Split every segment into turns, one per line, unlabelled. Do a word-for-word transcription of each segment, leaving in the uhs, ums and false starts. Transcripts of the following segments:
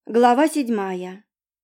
Глава седьмая.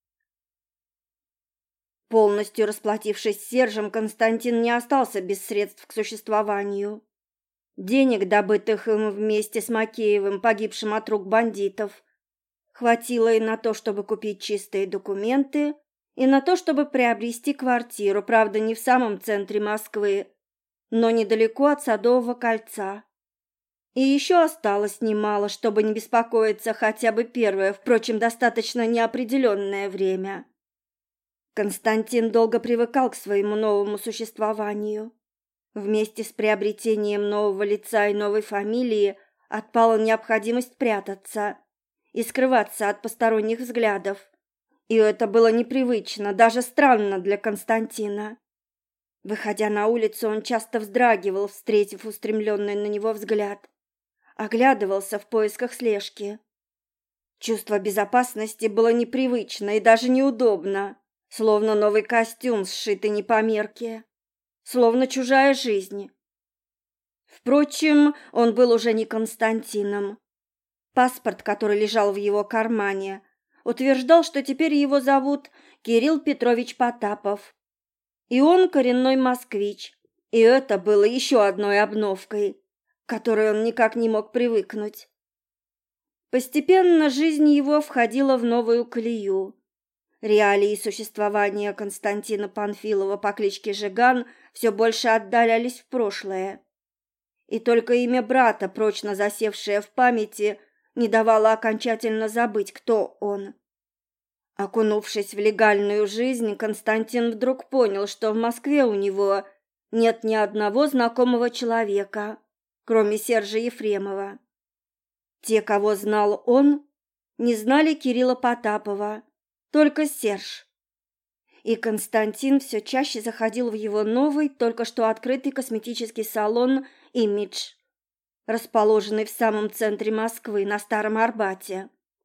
Полностью расплатившись с Сержем, Константин не остался без средств к существованию. Денег, добытых им вместе с Макеевым, погибшим от рук бандитов, хватило и на то, чтобы купить чистые документы, и на то, чтобы приобрести квартиру, правда, не в самом центре Москвы, но недалеко от Садового кольца. И еще осталось немало, чтобы не беспокоиться хотя бы первое, впрочем, достаточно неопределенное время. Константин долго привыкал к своему новому существованию. Вместе с приобретением нового лица и новой фамилии отпала необходимость прятаться и скрываться от посторонних взглядов. И это было непривычно, даже странно для Константина. Выходя на улицу, он часто вздрагивал, встретив устремленный на него взгляд. Оглядывался в поисках слежки. Чувство безопасности было непривычно и даже неудобно, словно новый костюм, сшитый не по мерке, словно чужая жизнь. Впрочем, он был уже не Константином. Паспорт, который лежал в его кармане, утверждал, что теперь его зовут Кирилл Петрович Потапов. И он коренной москвич, и это было еще одной обновкой, к которой он никак не мог привыкнуть. Постепенно жизнь его входила в новую колею. Реалии существования Константина Панфилова по кличке Жиган все больше отдалялись в прошлое. И только имя брата, прочно засевшее в памяти, не давало окончательно забыть, кто он. Окунувшись в легальную жизнь, Константин вдруг понял, что в Москве у него нет ни одного знакомого человека, кроме Сержа Ефремова. Те, кого знал он, не знали Кирилла Потапова, только Серж. И Константин все чаще заходил в его новый, только что открытый косметический салон «Имидж», расположенный в самом центре Москвы, на Старом Арбате.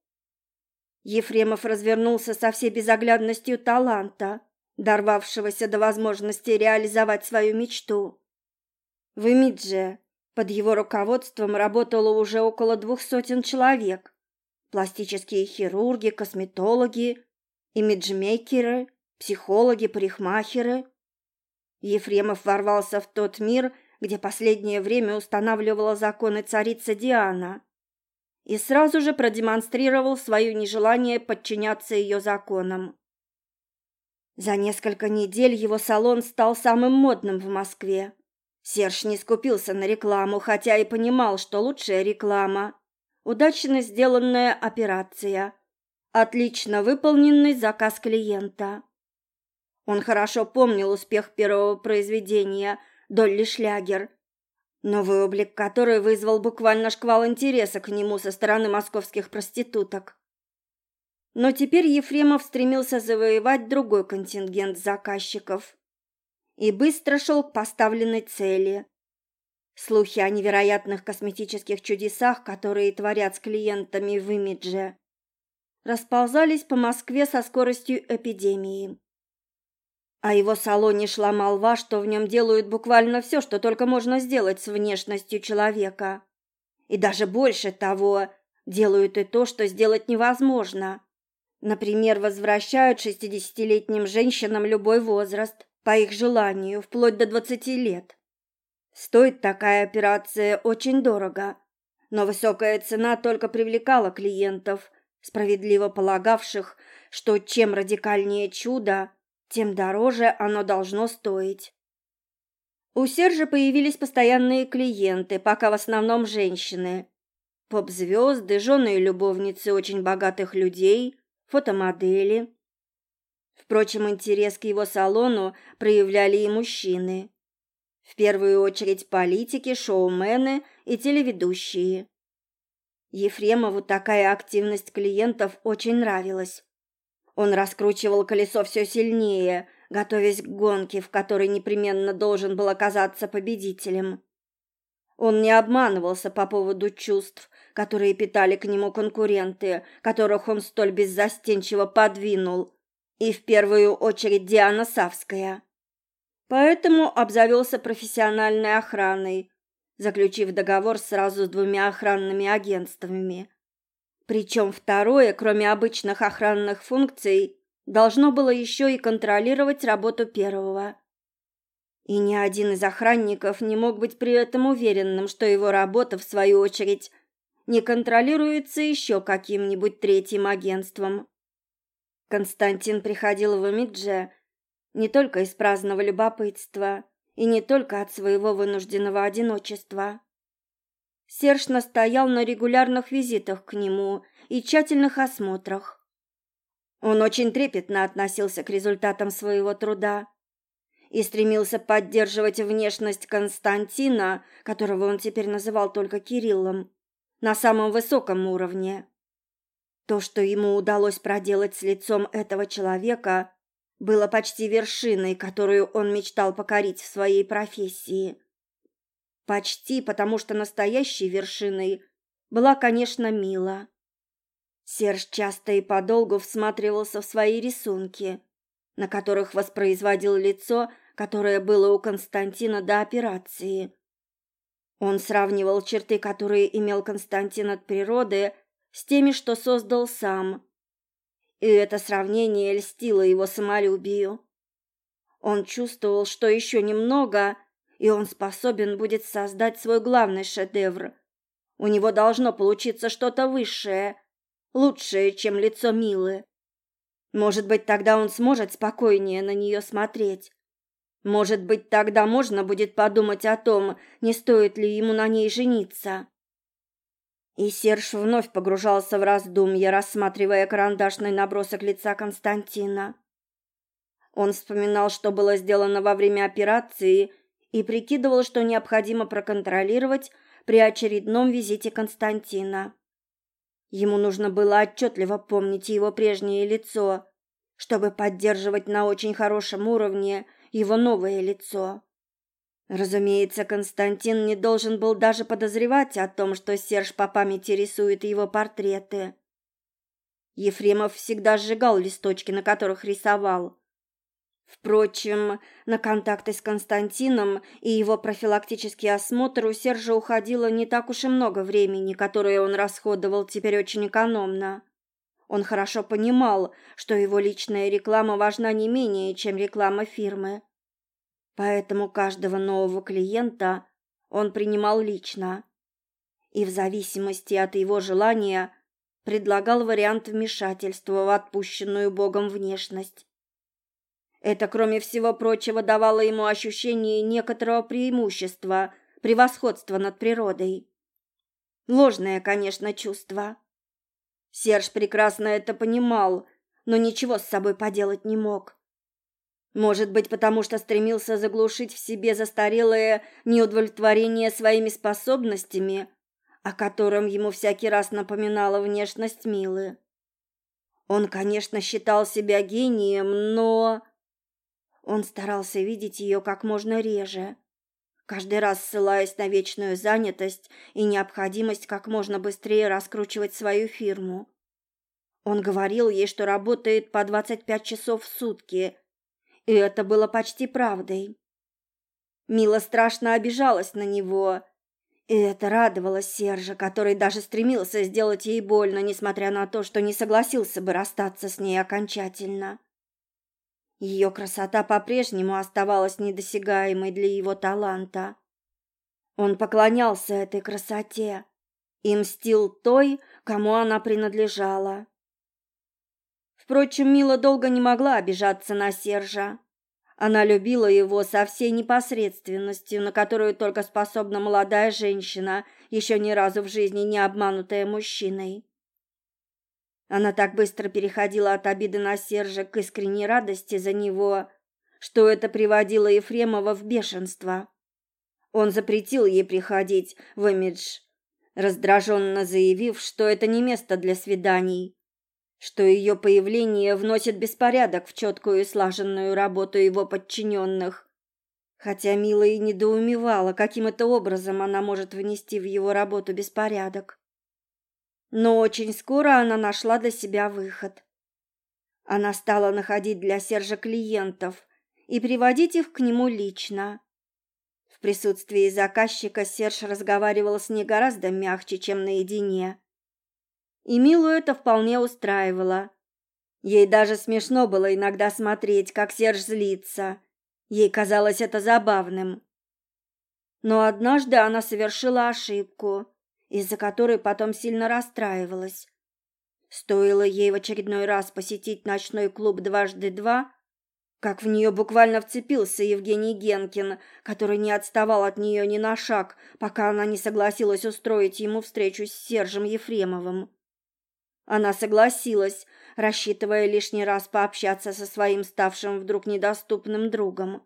Ефремов развернулся со всей безоглядностью таланта, дорвавшегося до возможности реализовать свою мечту. В «Имидже» под его руководством работало уже около двух сотен человек. Пластические хирурги, косметологи, имиджмейкеры, психологи, парикмахеры. Ефремов ворвался в тот мир, где последнее время устанавливала законы царица Диана, и сразу же продемонстрировал свое нежелание подчиняться ее законам. За несколько недель его салон стал самым модным в Москве. Серж не скупился на рекламу, хотя и понимал, что лучшая реклама – удачно сделанная операция, отлично выполненный заказ клиента. Он хорошо помнил успех первого произведения «Долли Шлягер», новый облик которой вызвал буквально шквал интереса к нему со стороны московских проституток. Но теперь Ефремов стремился завоевать другой контингент заказчиков и быстро шел к поставленной цели. Слухи о невероятных косметических чудесах, которые творят с клиентами в «Имидже», расползались по Москве со скоростью эпидемии. О его салоне шла молва, что в нем делают буквально все, что только можно сделать с внешностью человека. И даже больше того, делают и то, что сделать невозможно. Например, возвращают шестидесятилетним женщинам любой возраст, по их желанию, вплоть до двадцати лет. Стоит такая операция очень дорого, но высокая цена только привлекала клиентов, справедливо полагавших, что чем радикальнее чудо, тем дороже оно должно стоить. У Сержа появились постоянные клиенты, пока в основном женщины. Поп-звезды, жены и любовницы очень богатых людей, фотомодели. Впрочем, интерес к его салону проявляли и мужчины. В первую очередь политики, шоумены и телеведущие. Ефремову такая активность клиентов очень нравилась. Он раскручивал колесо все сильнее, готовясь к гонке, в которой непременно должен был оказаться победителем. Он не обманывался по поводу чувств, которые питали к нему конкуренты, которых он столь беззастенчиво подвинул, и в первую очередь Диана Савская. Поэтому обзавелся профессиональной охраной, заключив договор сразу с двумя охранными агентствами. Причем второе, кроме обычных охранных функций, должно было еще и контролировать работу первого. И ни один из охранников не мог быть при этом уверенным, что его работа, в свою очередь, не контролируется еще каким-нибудь третьим агентством. Константин приходил в Имидже не только из праздного любопытства и не только от своего вынужденного одиночества. Серж настоял на регулярных визитах к нему и тщательных осмотрах. Он очень трепетно относился к результатам своего труда и стремился поддерживать внешность Константина, которого он теперь называл только Кириллом, на самом высоком уровне. То, что ему удалось проделать с лицом этого человека, было почти вершиной, которую он мечтал покорить в своей профессии. Почти, потому что настоящей вершиной была, конечно, Мила. Серж часто и подолгу всматривался в свои рисунки, на которых воспроизводил лицо, которое было у Константина до операции. Он сравнивал черты, которые имел Константин от природы, с теми, что создал сам. И это сравнение льстило его самолюбию. Он чувствовал, что еще немного, и он способен будет создать свой главный шедевр. У него должно получиться что-то высшее, лучшее, чем лицо Милы. Может быть, тогда он сможет спокойнее на нее смотреть. Может быть, тогда можно будет подумать о том, не стоит ли ему на ней жениться. И Серж вновь погружался в раздумья, рассматривая карандашный набросок лица Константина. Он вспоминал, что было сделано во время операции, и прикидывал, что необходимо проконтролировать при очередном визите Константина. Ему нужно было отчетливо помнить его прежнее лицо, чтобы поддерживать на очень хорошем уровне его новое лицо. Разумеется, Константин не должен был даже подозревать о том, что Серж по памяти рисует его портреты. Ефремов всегда сжигал листочки, на которых рисовал. Впрочем, на контакты с Константином и его профилактический осмотр у Сержа уходило не так уж и много времени, которое он расходовал теперь очень экономно. Он хорошо понимал, что его личная реклама важна не менее, чем реклама фирмы. Поэтому каждого нового клиента он принимал лично и в зависимости от его желания предлагал вариант вмешательства в отпущенную Богом внешность. Это, кроме всего прочего, давало ему ощущение некоторого преимущества, превосходства над природой. Ложное, конечно, чувство. Серж прекрасно это понимал, но ничего с собой поделать не мог. Может быть, потому что стремился заглушить в себе застарелое неудовлетворение своими способностями, о котором ему всякий раз напоминала внешность Милы. Он, конечно, считал себя гением, но... Он старался видеть ее как можно реже, каждый раз ссылаясь на вечную занятость и необходимость как можно быстрее раскручивать свою фирму. Он говорил ей, что работает по двадцать пять часов в сутки, и это было почти правдой. Мила страшно обижалась на него, и это радовало Сержа, который даже стремился сделать ей больно, несмотря на то, что не согласился бы расстаться с ней окончательно. Ее красота по-прежнему оставалась недосягаемой для его таланта. Он поклонялся этой красоте и мстил той, кому она принадлежала. Впрочем, Мила долго не могла обижаться на Сержа. Она любила его со всей непосредственностью, на которую только способна молодая женщина, еще ни разу в жизни не обманутая мужчиной. Она так быстро переходила от обиды на Сержа к искренней радости за него, что это приводило Ефремова в бешенство. Он запретил ей приходить в Имидж, раздраженно заявив, что это не место для свиданий, что ее появление вносит беспорядок в четкую и слаженную работу его подчиненных, хотя Мила и недоумевала, каким это образом она может внести в его работу беспорядок. Но очень скоро она нашла для себя выход. Она стала находить для Сержа клиентов и приводить их к нему лично. В присутствии заказчика Серж разговаривал с ней гораздо мягче, чем наедине. И Милу это вполне устраивало. Ей даже смешно было иногда смотреть, как Серж злится. Ей казалось это забавным. Но однажды она совершила ошибку, из-за которой потом сильно расстраивалась. Стоило ей в очередной раз посетить ночной клуб «Дважды два», как в нее буквально вцепился Евгений Генкин, который не отставал от нее ни на шаг, пока она не согласилась устроить ему встречу с Сержем Ефремовым. Она согласилась, рассчитывая лишний раз пообщаться со своим ставшим вдруг недоступным другом.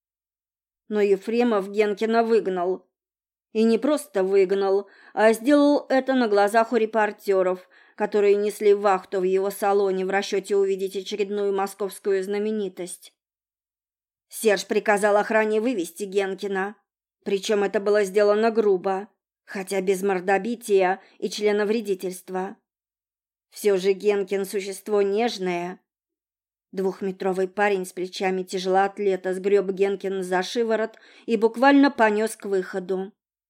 Но Ефремов Генкина выгнал. И не просто выгнал, а сделал это на глазах у репортеров, которые несли вахту в его салоне в расчете увидеть очередную московскую знаменитость. Серж приказал охране вывести Генкина, причем это было сделано грубо, хотя без мордобития и членовредительства. Все же Генкин – существо нежное. Двухметровый парень с плечами тяжелоатлета сгреб Генкина за шиворот и буквально понес к выходу.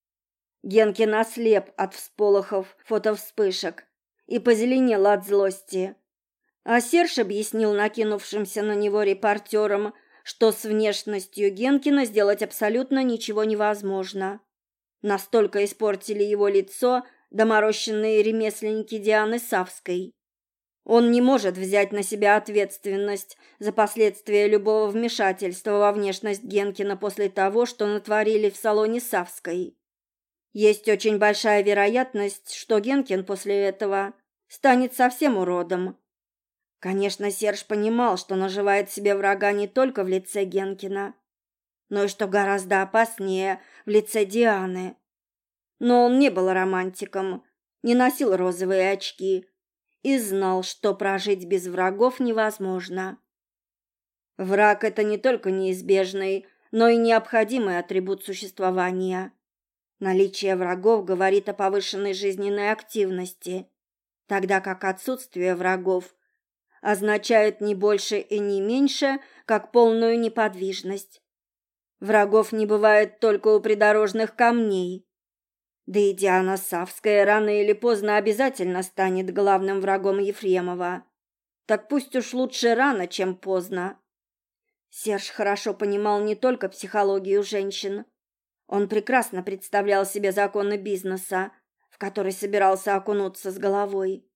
Генкин ослеп от всполохов фотовспышек и позеленел от злости. А Серж объяснил накинувшимся на него репортерам, что с внешностью Генкина сделать абсолютно ничего невозможно. Настолько испортили его лицо доморощенные ремесленники Дианы Савской. Он не может взять на себя ответственность за последствия любого вмешательства во внешность Генкина после того, что натворили в салоне Савской. Есть очень большая вероятность, что Генкин после этого станет совсем уродом. Конечно, Серж понимал, что наживает себе врага не только в лице Генкина, но и, что гораздо опаснее, в лице Дианы. Но он не был романтиком, не носил розовые очки и знал, что прожить без врагов невозможно. Враг – это не только неизбежный, но и необходимый атрибут существования. Наличие врагов говорит о повышенной жизненной активности, тогда как отсутствие врагов означает не больше и не меньше, как полную неподвижность. Врагов не бывает только у придорожных камней. Да и Диана Савская рано или поздно обязательно станет главным врагом Ефремова. Так пусть уж лучше рано, чем поздно. Серж хорошо понимал не только психологию женщин. Он прекрасно представлял себе законы бизнеса, в который собирался окунуться с головой.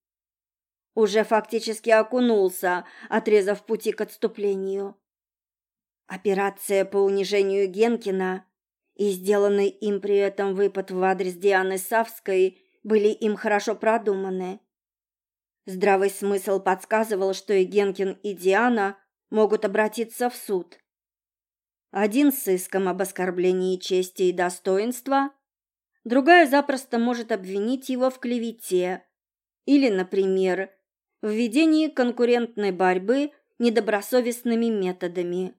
Уже фактически окунулся, отрезав пути к отступлению. Операция по унижению Генкина и сделанный им при этом выпад в адрес Дианы Савской были им хорошо продуманы. Здравый смысл подсказывал, что и Генкин, и Диана могут обратиться в суд. Один с иском об оскорблении чести и достоинства, другая запросто может обвинить его в клевете или, например, в ведении конкурентной борьбы недобросовестными методами.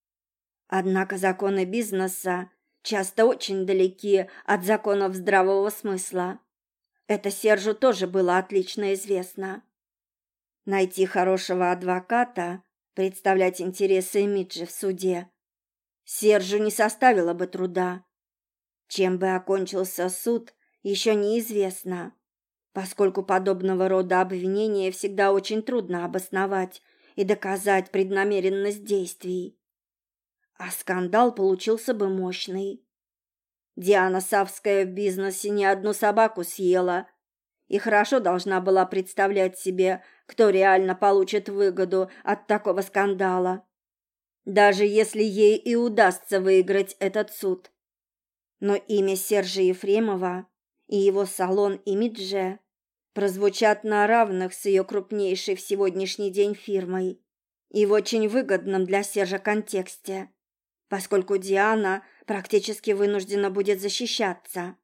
Однако законы бизнеса часто очень далеки от законов здравого смысла. Это Сержу тоже было отлично известно. Найти хорошего адвоката, представлять интересы имиджа в суде Сержу не составило бы труда. Чем бы окончился суд, еще неизвестно, поскольку подобного рода обвинения всегда очень трудно обосновать и доказать преднамеренность действий. А скандал получился бы мощный. Диана Савская в бизнесе не одну собаку съела и хорошо должна была представлять себе, кто реально получит выгоду от такого скандала, даже если ей и удастся выиграть этот суд. Но имя Сержа Ефремова и его салон «Имидже» прозвучат на равных с ее крупнейшей в сегодняшний день фирмой и в очень выгодном для Сержа контексте, поскольку Диана практически вынуждена будет защищаться.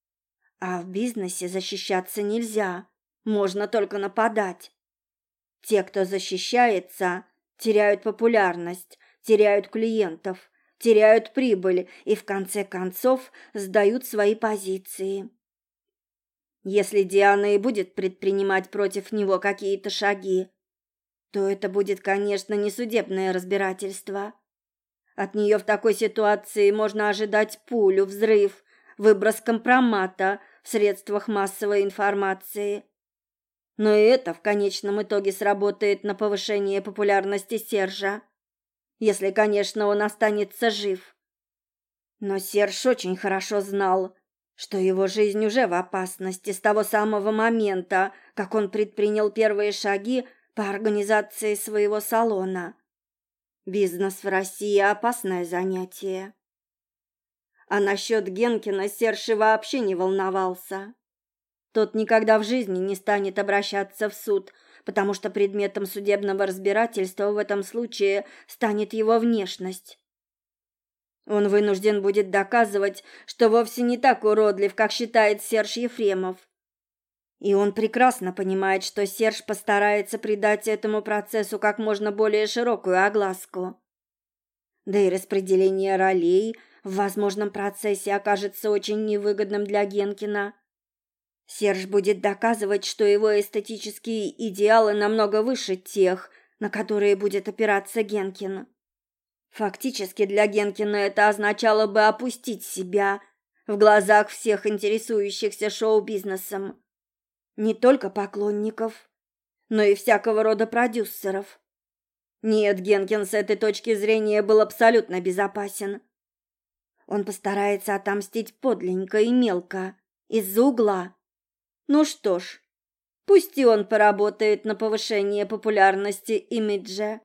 А в бизнесе защищаться нельзя, можно только нападать. Те, кто защищается, теряют популярность, теряют клиентов, теряют прибыль и в конце концов сдают свои позиции. Если Диана и будет предпринимать против него какие-то шаги, то это будет, конечно, не судебное разбирательство. От нее в такой ситуации можно ожидать пулю, взрыв, выброс компромата в средствах массовой информации. Но и это в конечном итоге сработает на повышение популярности Сержа, если, конечно, он останется жив. Но Серж очень хорошо знал, что его жизнь уже в опасности с того самого момента, как он предпринял первые шаги по организации своего салона. Бизнес в России – опасное занятие. А насчет Генкина Серж и вообще не волновался. Тот никогда в жизни не станет обращаться в суд, потому что предметом судебного разбирательства в этом случае станет его внешность. Он вынужден будет доказывать, что вовсе не так уродлив, как считает Серж Ефремов. И он прекрасно понимает, что Серж постарается придать этому процессу как можно более широкую огласку. Да и распределение ролей в возможном процессе окажется очень невыгодным для Генкина. Серж будет доказывать, что его эстетические идеалы намного выше тех, на которые будет опираться Генкин. Фактически для Генкина это означало бы опустить себя в глазах всех интересующихся шоу-бизнесом. Не только поклонников, но и всякого рода продюсеров. Нет, Генкин с этой точки зрения был абсолютно безопасен. Он постарается отомстить подленько и мелко, из-за угла. Ну что ж, пусть и он поработает на повышение популярности имиджа.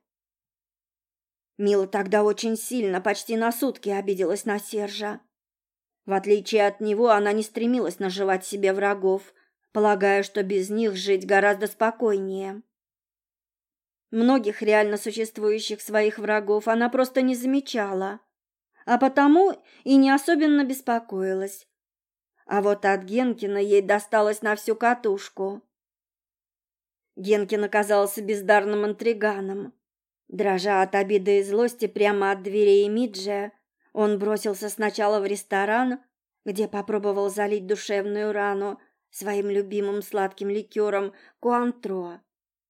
Мила тогда очень сильно, почти на сутки обиделась на Сержа. В отличие от него, она не стремилась наживать себе врагов, полагая, что без них жить гораздо спокойнее. Многих реально существующих своих врагов она просто не замечала, а потому и не особенно беспокоилась. А вот от Генкина ей досталось на всю катушку. Генкин оказался бездарным интриганом. Дрожа от обиды и злости прямо от дверей Миджа, он бросился сначала в ресторан, где попробовал залить душевную рану своим любимым сладким ликером Куантро.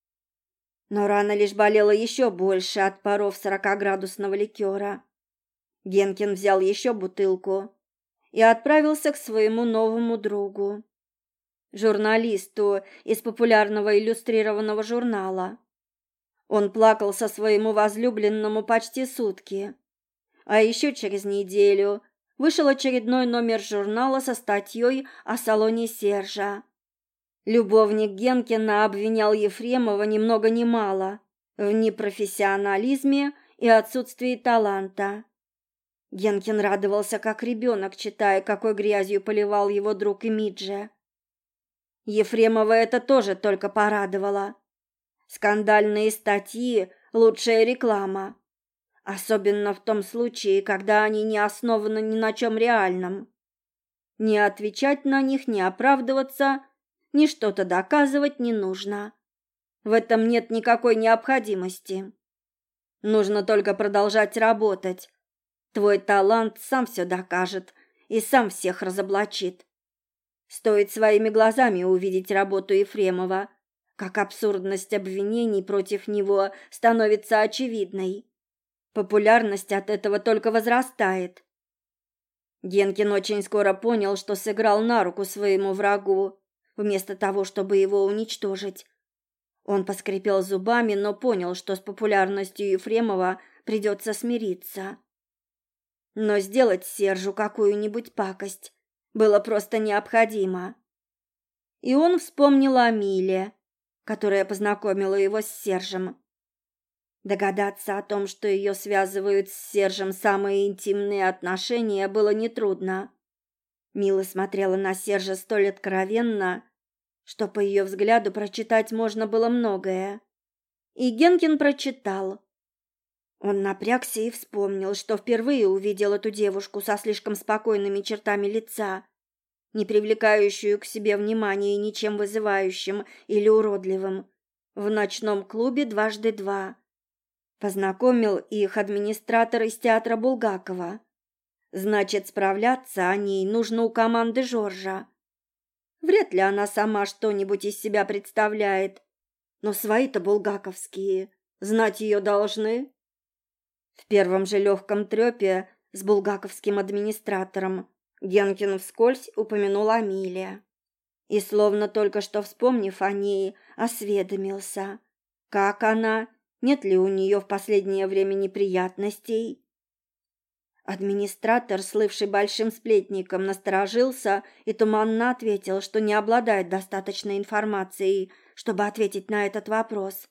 Но рана лишь болела еще больше от паров сорокаградусного ликера. Генкин взял еще бутылку и отправился к своему новому другу, журналисту из популярного иллюстрированного журнала. Он плакал со своему возлюбленному почти сутки, а еще через неделю вышел очередной номер журнала со статьей о салоне Сержа. Любовник Генкина обвинял Ефремова ни много ни мало в непрофессионализме и отсутствии таланта. Генкин радовался как ребенок, читая, какой грязью поливал его друг Имиджа. Ефремова это тоже только порадовало. Скандальные статьи – лучшая реклама, особенно в том случае, когда они не основаны ни на чем реальном. Не отвечать на них, не оправдываться, ни что-то доказывать не нужно. В этом нет никакой необходимости. Нужно только продолжать работать. Твой талант сам все докажет и сам всех разоблачит. Стоит своими глазами увидеть работу Ефремова, как абсурдность обвинений против него становится очевидной. Популярность от этого только возрастает. Генкин очень скоро понял, что сыграл на руку своему врагу, вместо того, чтобы его уничтожить. Он поскрипел зубами, но понял, что с популярностью Ефремова придется смириться. Но сделать Сержу какую-нибудь пакость было просто необходимо. И он вспомнил о Миле, которая познакомила его с Сержем. Догадаться о том, что ее связывают с Сержем самые интимные отношения, было нетрудно. Мила смотрела на Сержа столь откровенно, что по ее взгляду прочитать можно было многое. И Генкин прочитал. Он напрягся и вспомнил, что впервые увидел эту девушку со слишком спокойными чертами лица, не привлекающую к себе внимания ничем вызывающим или уродливым, в ночном клубе «Дважды два». Познакомил их администратор из театра Булгакова. Значит, справляться о ней нужно у команды Жоржа. Вряд ли она сама что-нибудь из себя представляет, но свои-то булгаковские, знать ее должны. В первом же легком трепе с булгаковским администратором Генкин вскользь упомянул о Миле. И, словно только что вспомнив о ней, осведомился, как она, нет ли у нее в последнее время неприятностей. Администратор, слывший большим сплетником, насторожился и туманно ответил, что не обладает достаточной информацией, чтобы ответить на этот вопрос.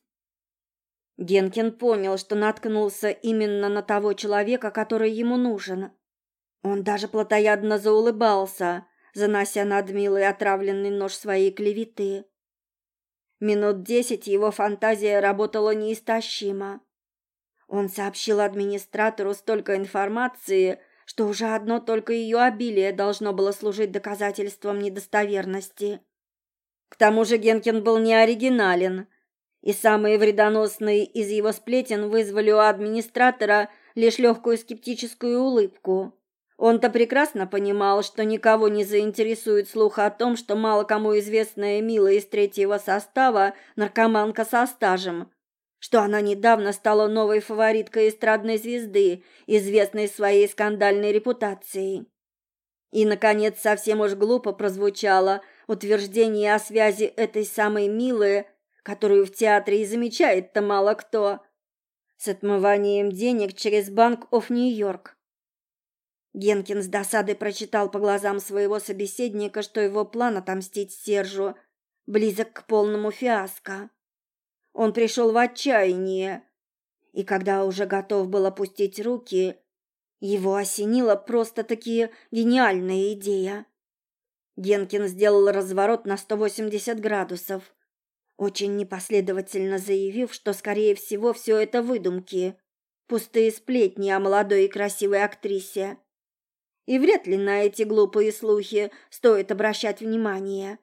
Генкин понял, что наткнулся именно на того человека, который ему нужен. Он даже плотоядно заулыбался, занося над Милой отравленный нож своей клеветы. Минут десять его фантазия работала неистощимо. Он сообщил администратору столько информации, что уже одно только ее обилие должно было служить доказательством недостоверности. К тому же Генкин был не оригинален, и самые вредоносные из его сплетен вызвали у администратора лишь легкую скептическую улыбку. Он-то прекрасно понимал, что никого не заинтересует слух о том, что мало кому известная Мила из третьего состава наркоманка со стажем, что она недавно стала новой фавориткой эстрадной звезды, известной своей скандальной репутацией. И, наконец, совсем уж глупо прозвучало утверждение о связи этой самой Милы, которую в театре и замечает-то мало кто, с отмыванием денег через Банк оф Нью-Йорк. Генкин с досадой прочитал по глазам своего собеседника, что его план отомстить Сержу близок к полному фиаско. Он пришел в отчаяние, и когда уже готов был опустить руки, его осенила просто-таки гениальная идея. Генкин сделал разворот на сто восемьдесят градусов, очень непоследовательно заявив, что, скорее всего, все это выдумки, пустые сплетни о молодой и красивой актрисе. И вряд ли на эти глупые слухи стоит обращать внимание.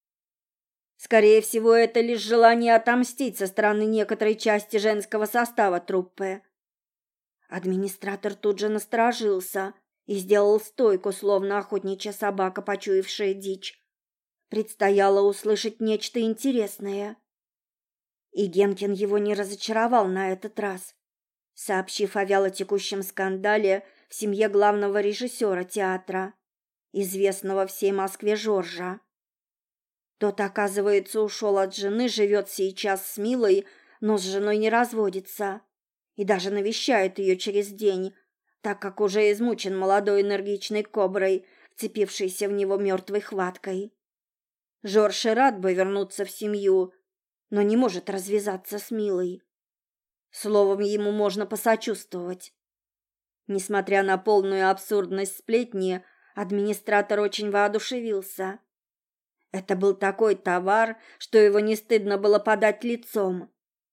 Скорее всего, это лишь желание отомстить со стороны некоторой части женского состава труппы. Администратор тут же насторожился и сделал стойку, словно охотничья собака, почуявшая дичь. Предстояло услышать нечто интересное. И Генкин его не разочаровал на этот раз, сообщив о вялотекущем скандале в семье главного режиссера театра, известного всей Москве Жоржа. Тот, оказывается, ушел от жены, живет сейчас с Милой, но с женой не разводится и даже навещает ее через день, так как уже измучен молодой энергичной коброй, вцепившейся в него мертвой хваткой. Жорж и рад бы вернуться в семью, но не может развязаться с Милой. Словом, ему можно посочувствовать. Несмотря на полную абсурдность сплетни, администратор очень воодушевился. Это был такой товар, что его не стыдно было подать лицом.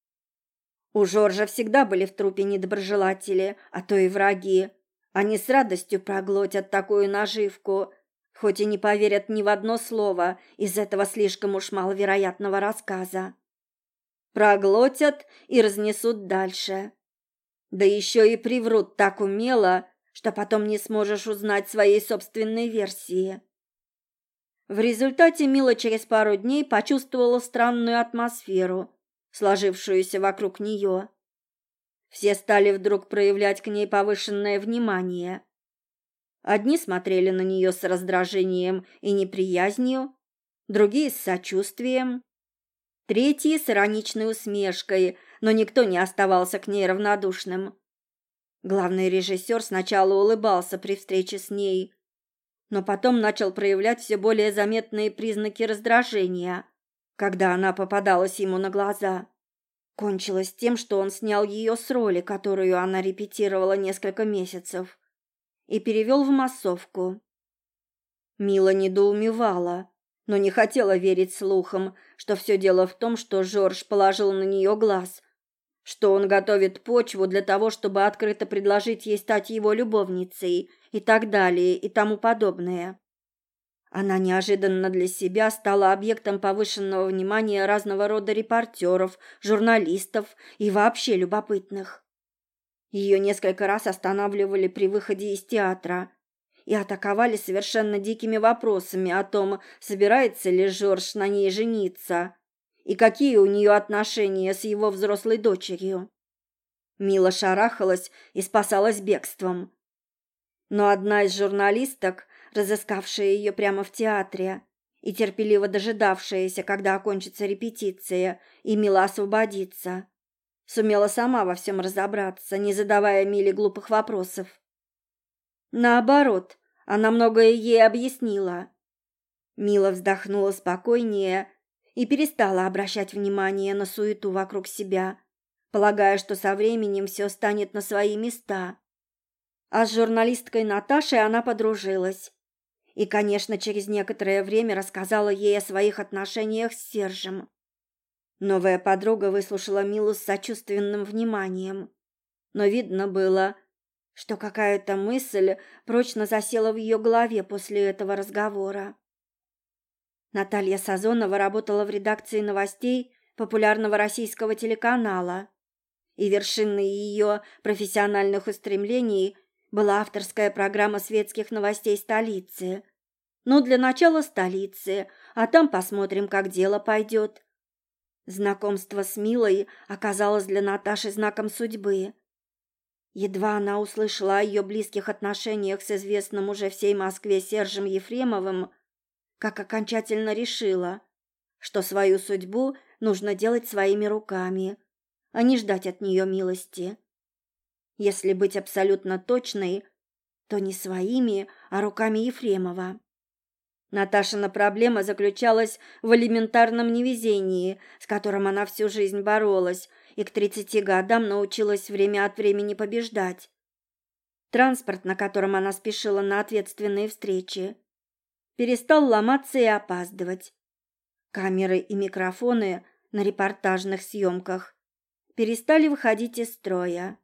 У Жоржа всегда были в труппе недоброжелатели, а то и враги. Они с радостью проглотят такую наживку, хоть и не поверят ни в одно слово из этого слишком уж маловероятного рассказа. Проглотят и разнесут дальше. Да еще и приврут так умело, что потом не сможешь узнать своей собственной версии. В результате Мила через пару дней почувствовала странную атмосферу, сложившуюся вокруг нее. Все стали вдруг проявлять к ней повышенное внимание. Одни смотрели на нее с раздражением и неприязнью, другие с сочувствием, третьи с ироничной усмешкой, но никто не оставался к ней равнодушным. Главный режиссер сначала улыбался при встрече с ней, но потом начал проявлять все более заметные признаки раздражения, когда она попадалась ему на глаза. Кончилось тем, что он снял ее с роли, которую она репетировала несколько месяцев, и перевел в массовку. Мила недоумевала, но не хотела верить слухам, что все дело в том, что Жорж положил на нее глаз, что он готовит почву для того, чтобы открыто предложить ей стать его любовницей и так далее и тому подобное. Она неожиданно для себя стала объектом повышенного внимания разного рода репортеров, журналистов и вообще любопытных. Ее несколько раз останавливали при выходе из театра и атаковали совершенно дикими вопросами о том, собирается ли Жорж на ней жениться и какие у нее отношения с его взрослой дочерью. Мила шарахалась и спасалась бегством. Но одна из журналисток, разыскавшая ее прямо в театре и терпеливо дожидавшаяся, когда окончится репетиция, и Мила освободится. Сумела сама во всем разобраться, не задавая Миле глупых вопросов. Наоборот, она многое ей объяснила. Мила вздохнула спокойнее и перестала обращать внимание на суету вокруг себя, полагая, что со временем все станет на свои места. А с журналисткой Наташей она подружилась. И, конечно, через некоторое время рассказала ей о своих отношениях с Сержем. Новая подруга выслушала Милу с сочувственным вниманием, но видно было, что какая-то мысль прочно засела в ее голове после этого разговора. Наталья Сазонова работала в редакции новостей популярного российского телеканала, и вершиной ее профессиональных устремлений была авторская программа светских новостей столицы. Ну, для начала столицы, а там посмотрим, как дело пойдет. Знакомство с Милой оказалось для Наташи знаком судьбы. Едва она услышала о ее близких отношениях с известным уже всей Москве Сержем Ефремовым, как окончательно решила, что свою судьбу нужно делать своими руками, а не ждать от нее милости. Если быть абсолютно точной, то не своими, а руками Ефремова. Наташина проблема заключалась в элементарном невезении, с которым она всю жизнь боролась и к тридцати годам научилась время от времени побеждать. Транспорт, на котором она спешила на ответственные встречи, перестал ломаться и опаздывать. Камеры и микрофоны на репортажных съемках перестали выходить из строя.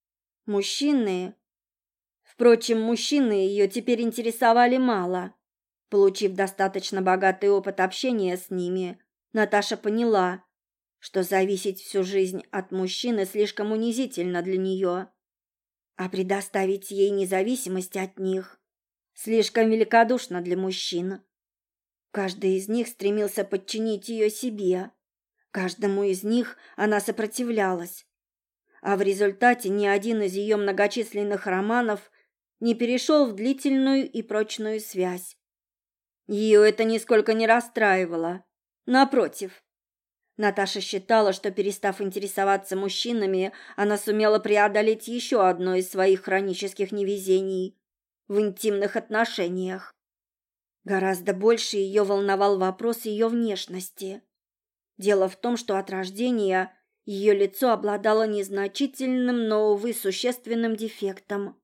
Мужчины... Впрочем, мужчины ее теперь интересовали мало. Получив достаточно богатый опыт общения с ними, Наташа поняла, что зависеть всю жизнь от мужчины слишком унизительно для нее, а предоставить ей независимость от них слишком великодушно для мужчин. Каждый из них стремился подчинить ее себе, каждому из них она сопротивлялась, а в результате ни один из ее многочисленных романов не перешел в длительную и прочную связь. Ее это нисколько не расстраивало. Напротив, Наташа считала, что, перестав интересоваться мужчинами, она сумела преодолеть еще одно из своих хронических невезений в интимных отношениях. Гораздо больше ее волновал вопрос ее внешности. Дело в том, что от рождения ее лицо обладало незначительным, но, увы, существенным дефектом.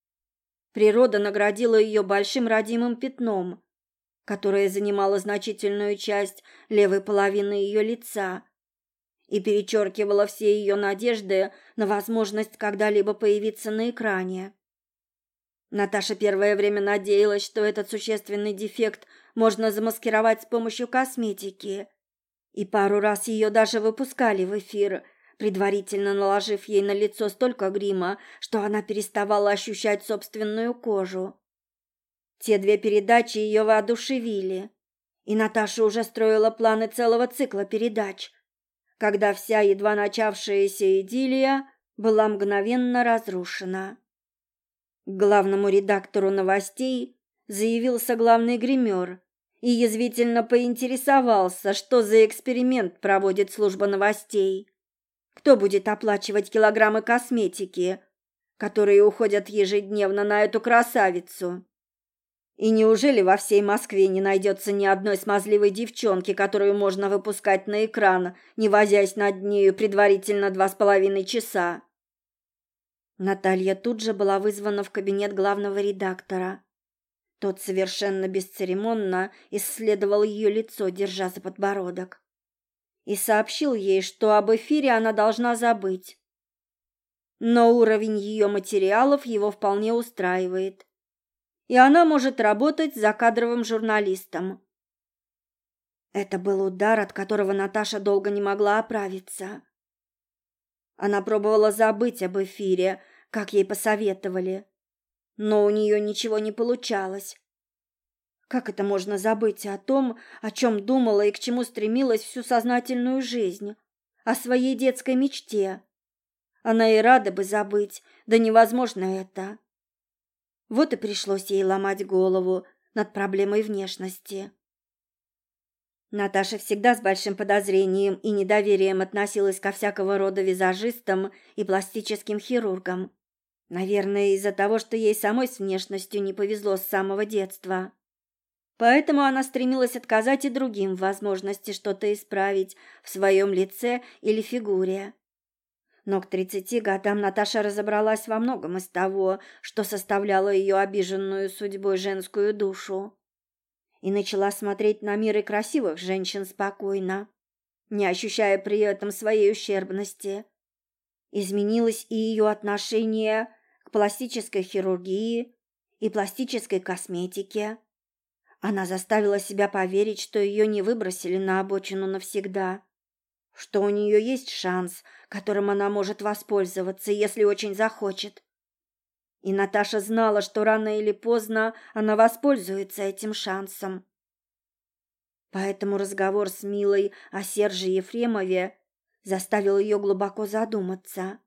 Природа наградила ее большим родимым пятном, которое занимало значительную часть левой половины ее лица и перечеркивало все ее надежды на возможность когда-либо появиться на экране. Наташа первое время надеялась, что этот существенный дефект можно замаскировать с помощью косметики, и пару раз ее даже выпускали в эфир, предварительно наложив ей на лицо столько грима, что она переставала ощущать собственную кожу. Те две передачи ее воодушевили, и Наташа уже строила планы целого цикла передач, когда вся едва начавшаяся идиллия была мгновенно разрушена. К главному редактору новостей заявился главный гример и язвительно поинтересовался, что за эксперимент проводит служба новостей. Кто будет оплачивать килограммы косметики, которые уходят ежедневно на эту красавицу? И неужели во всей Москве не найдется ни одной смазливой девчонки, которую можно выпускать на экран, не возясь над нею предварительно два с половиной часа? Наталья тут же была вызвана в кабинет главного редактора. Тот совершенно бесцеремонно исследовал ее лицо, держа за подбородок, и сообщил ей, что об эфире она должна забыть. Но уровень ее материалов его вполне устраивает, и она может работать закадровым журналистом. Это был удар, от которого Наташа долго не могла оправиться. Она пробовала забыть об эфире, как ей посоветовали, но у нее ничего не получалось. Как это можно забыть о том, о чем думала и к чему стремилась всю сознательную жизнь, о своей детской мечте? Она и рада бы забыть, да невозможно это. Вот и пришлось ей ломать голову над проблемой внешности. Наташа всегда с большим подозрением и недоверием относилась ко всякого рода визажистам и пластическим хирургам. Наверное, из-за того, что ей самой с внешностью не повезло с самого детства. Поэтому она стремилась отказать и другим в возможности что-то исправить в своем лице или фигуре. Но к тридцати годам Наташа разобралась во многом из того, что составляло ее обиженную судьбой женскую душу, и начала смотреть на мир и красивых женщин спокойно, не ощущая при этом своей ущербности. Изменилось и ее отношение к пластической хирургии и пластической косметике. Она заставила себя поверить, что ее не выбросили на обочину навсегда, что у нее есть шанс, которым она может воспользоваться, если очень захочет. И Наташа знала, что рано или поздно она воспользуется этим шансом. Поэтому разговор с Милой о Серже Ефремове заставил ее глубоко задуматься.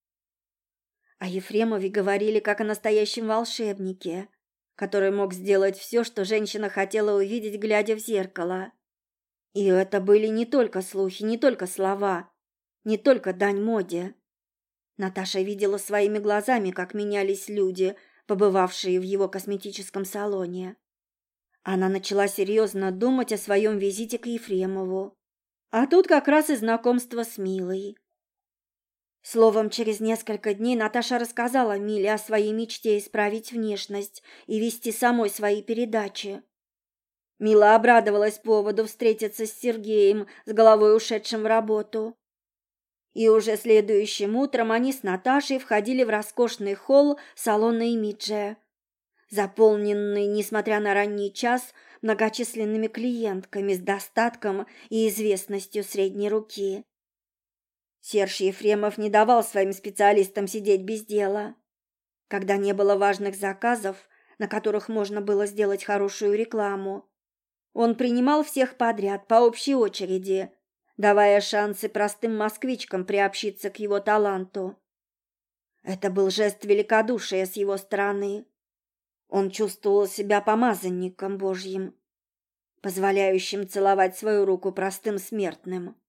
О Ефремове говорили как о настоящем волшебнике, который мог сделать все, что женщина хотела увидеть, глядя в зеркало. И это были не только слухи, не только слова, не только дань моде. Наташа видела своими глазами, как менялись люди, побывавшие в его косметическом салоне. Она начала серьезно думать о своем визите к Ефремову. А тут как раз и знакомство с Милой. Словом, через несколько дней Наташа рассказала Миле о своей мечте исправить внешность и вести самой свои передачи. Мила обрадовалась поводу встретиться с Сергеем, с головой ушедшим в работу. И уже следующим утром они с Наташей входили в роскошный холл салона Имиджия, заполненный, несмотря на ранний час, многочисленными клиентками с достатком и известностью средней руки. Серж Ефремов не давал своим специалистам сидеть без дела. Когда не было важных заказов, на которых можно было сделать хорошую рекламу, он принимал всех подряд по общей очереди, давая шансы простым москвичкам приобщиться к его таланту. Это был жест великодушия с его стороны. Он чувствовал себя помазанником Божьим, позволяющим целовать свою руку простым смертным.